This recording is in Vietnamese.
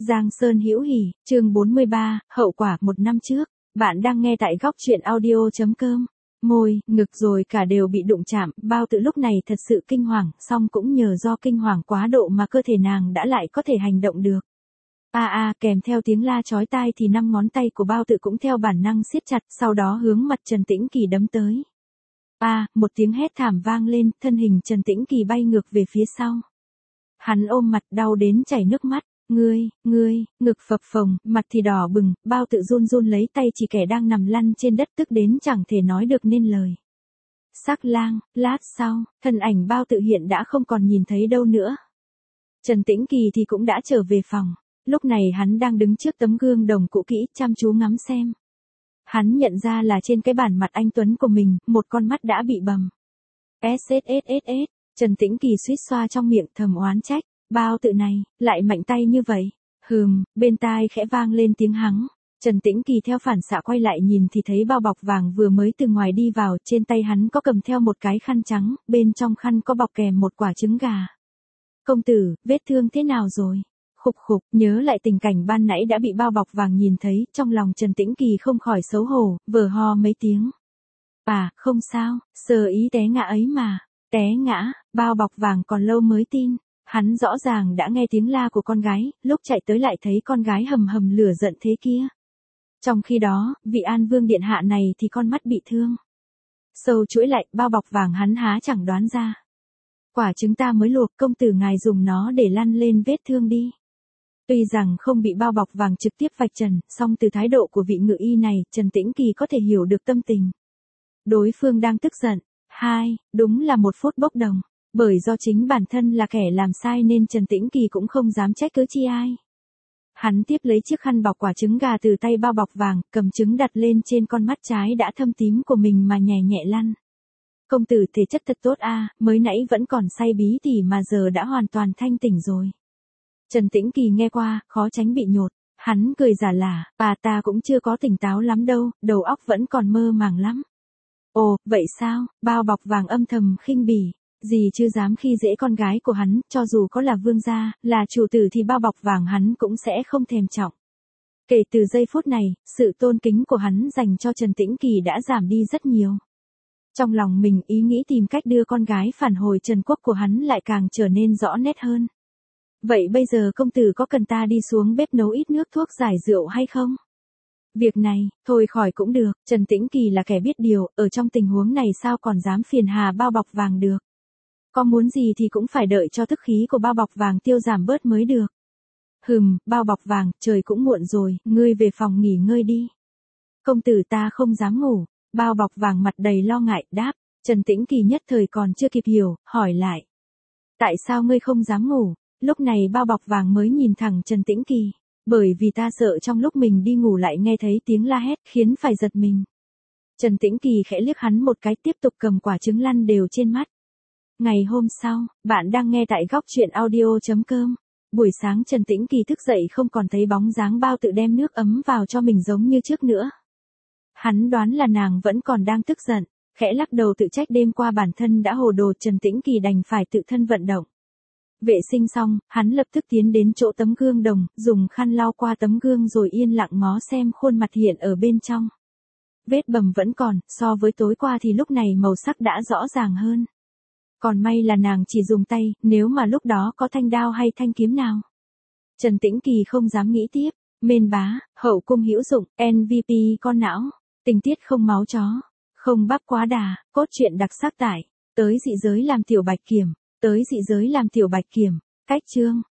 Giang Sơn hữu hỉ, chương 43, hậu quả một năm trước. Bạn đang nghe tại góc truyện audio.com. Môi, ngực rồi cả đều bị đụng chạm, Bao Tự lúc này thật sự kinh hoàng, song cũng nhờ do kinh hoàng quá độ mà cơ thể nàng đã lại có thể hành động được. Kèm theo tiếng la chói tai thì 5 ngón tay của Bao Tự cũng theo bản năng siết chặt, sau đó hướng mặt Trần Tĩnh Kỳ đấm tới. Một tiếng hét thảm vang lên, thân hình Trần Tĩnh Kỳ bay ngược về phía sau. Hắn ôm mặt đau đến chảy nước mắt. Ngươi, ngực phập phồng, mặt thì đỏ bừng, Bao Tự run run lấy tay chỉ kẻ đang nằm lăn trên đất tức đến chẳng thể nói được nên lời. Sắc lang, lát sau, thân ảnh Bao Tự hiện đã không còn nhìn thấy đâu nữa. Trần Tĩnh Kỳ thì cũng đã trở về phòng, lúc này hắn đang đứng trước tấm gương đồng cũ kỹ chăm chú ngắm xem. Hắn nhận ra là trên cái bản mặt anh tuấn của mình, một con mắt đã bị bầm. Trần Tĩnh Kỳ suýt xoa trong miệng thầm oán trách. Bao Tự này, lại mạnh tay như vậy. Bên tai khẽ vang lên tiếng hắng. Trần Tĩnh Kỳ theo phản xạ quay lại nhìn thì thấy bao bọc vàng vừa mới từ ngoài đi vào, trên tay hắn có cầm theo một cái khăn trắng, bên trong khăn có bọc kèm một quả trứng gà. Công tử, vết thương thế nào rồi? Khục, nhớ lại tình cảnh ban nãy đã bị bao bọc vàng nhìn thấy, trong lòng Trần Tĩnh Kỳ không khỏi xấu hổ, vờ ho mấy tiếng. Không sao, sơ ý té ngã ấy mà. Té ngã, bao bọc vàng còn lâu mới tin. Hắn rõ ràng đã nghe tiếng la của con gái, lúc chạy tới lại thấy con gái hầm hầm lửa giận thế kia. Trong khi đó, vị An Vương điện hạ này thì con mắt bị thương. Sâu chuỗi lại, bao bọc vàng hắn há chẳng đoán ra. Quả trứng ta mới luộc, công tử ngài dùng nó để lăn lên vết thương đi. Tuy rằng không bị bao bọc vàng trực tiếp vạch trần, song từ thái độ của vị ngự y này, Trần Tĩnh Kỳ có thể hiểu được tâm tình. Đối phương đang tức giận. Đúng là một phút bốc đồng. Bởi do chính bản thân là kẻ làm sai nên Trần Tĩnh Kỳ cũng không dám trách cứ chi ai. Hắn tiếp lấy chiếc khăn bọc quả trứng gà từ tay bao bọc vàng, cầm trứng đặt lên trên con mắt trái đã thâm tím của mình mà nhẹ nhẹ lăn. Công tử thể chất thật tốt mới nãy vẫn còn say bí tỉ mà giờ đã hoàn toàn thanh tỉnh rồi. Trần Tĩnh Kỳ nghe qua, khó tránh bị nhột. Hắn cười giả lả, ta cũng chưa có tỉnh táo lắm đâu, đầu óc vẫn còn mơ màng lắm. Ồ, vậy sao? Bao bọc vàng âm thầm khinh bỉ. Gì chưa dám khi dễ con gái của hắn, cho dù có là vương gia, là chủ tử thì bao bọc vàng hắn cũng sẽ không thèm trọng. Kể từ giây phút này, sự tôn kính của hắn dành cho Trần Tĩnh Kỳ đã giảm đi rất nhiều. Trong lòng mình ý nghĩ tìm cách đưa con gái phản hồi Trần Quốc của hắn lại càng trở nên rõ nét hơn. Vậy bây giờ công tử có cần ta đi xuống bếp nấu ít nước thuốc giải rượu hay không? Việc này, thôi khỏi cũng được, Trần Tĩnh Kỳ là kẻ biết điều, ở trong tình huống này sao còn dám phiền hà bao bọc vàng được. Có muốn gì thì cũng phải đợi cho tức khí của bao bọc vàng tiêu giảm bớt mới được. Bao bọc vàng, trời cũng muộn rồi, ngươi về phòng nghỉ ngơi đi. Công tử ta không dám ngủ. Bao bọc vàng mặt đầy lo ngại, đáp. Trần Tĩnh Kỳ nhất thời còn chưa kịp hiểu, hỏi lại. Tại sao ngươi không dám ngủ? Lúc này bao bọc vàng mới nhìn thẳng Trần Tĩnh Kỳ. Bởi vì ta sợ trong lúc mình đi ngủ lại nghe thấy tiếng la hét khiến phải giật mình. Trần Tĩnh Kỳ khẽ liếc hắn một cái tiếp tục cầm quả trứng lăn đều trên mắt. Ngày hôm sau, bạn đang nghe tại góc truyện audio.com. Buổi sáng Trần Tĩnh Kỳ thức dậy không còn thấy bóng dáng Bao Tự đem nước ấm vào cho mình giống như trước nữa. Hắn đoán là nàng vẫn còn đang tức giận, khẽ lắc đầu tự trách đêm qua bản thân đã hồ đồ. Trần Tĩnh Kỳ đành phải tự thân vận động. Vệ sinh xong, hắn lập tức tiến đến chỗ tấm gương đồng, dùng khăn lau qua tấm gương rồi yên lặng ngó xem khuôn mặt hiện ở bên trong. Vết bầm vẫn còn, so với tối qua thì lúc này màu sắc đã rõ ràng hơn. Còn may là nàng chỉ dùng tay, nếu mà lúc đó có thanh đao hay thanh kiếm nào. Trần Tĩnh Kỳ không dám nghĩ tiếp. Mên bá, hậu cung hữu dụng, MVP con não, tình tiết không máu chó, không bắp quá đà, cốt truyện đặc sắc tại, tới dị giới làm tiểu bạch kiểm, cách chương.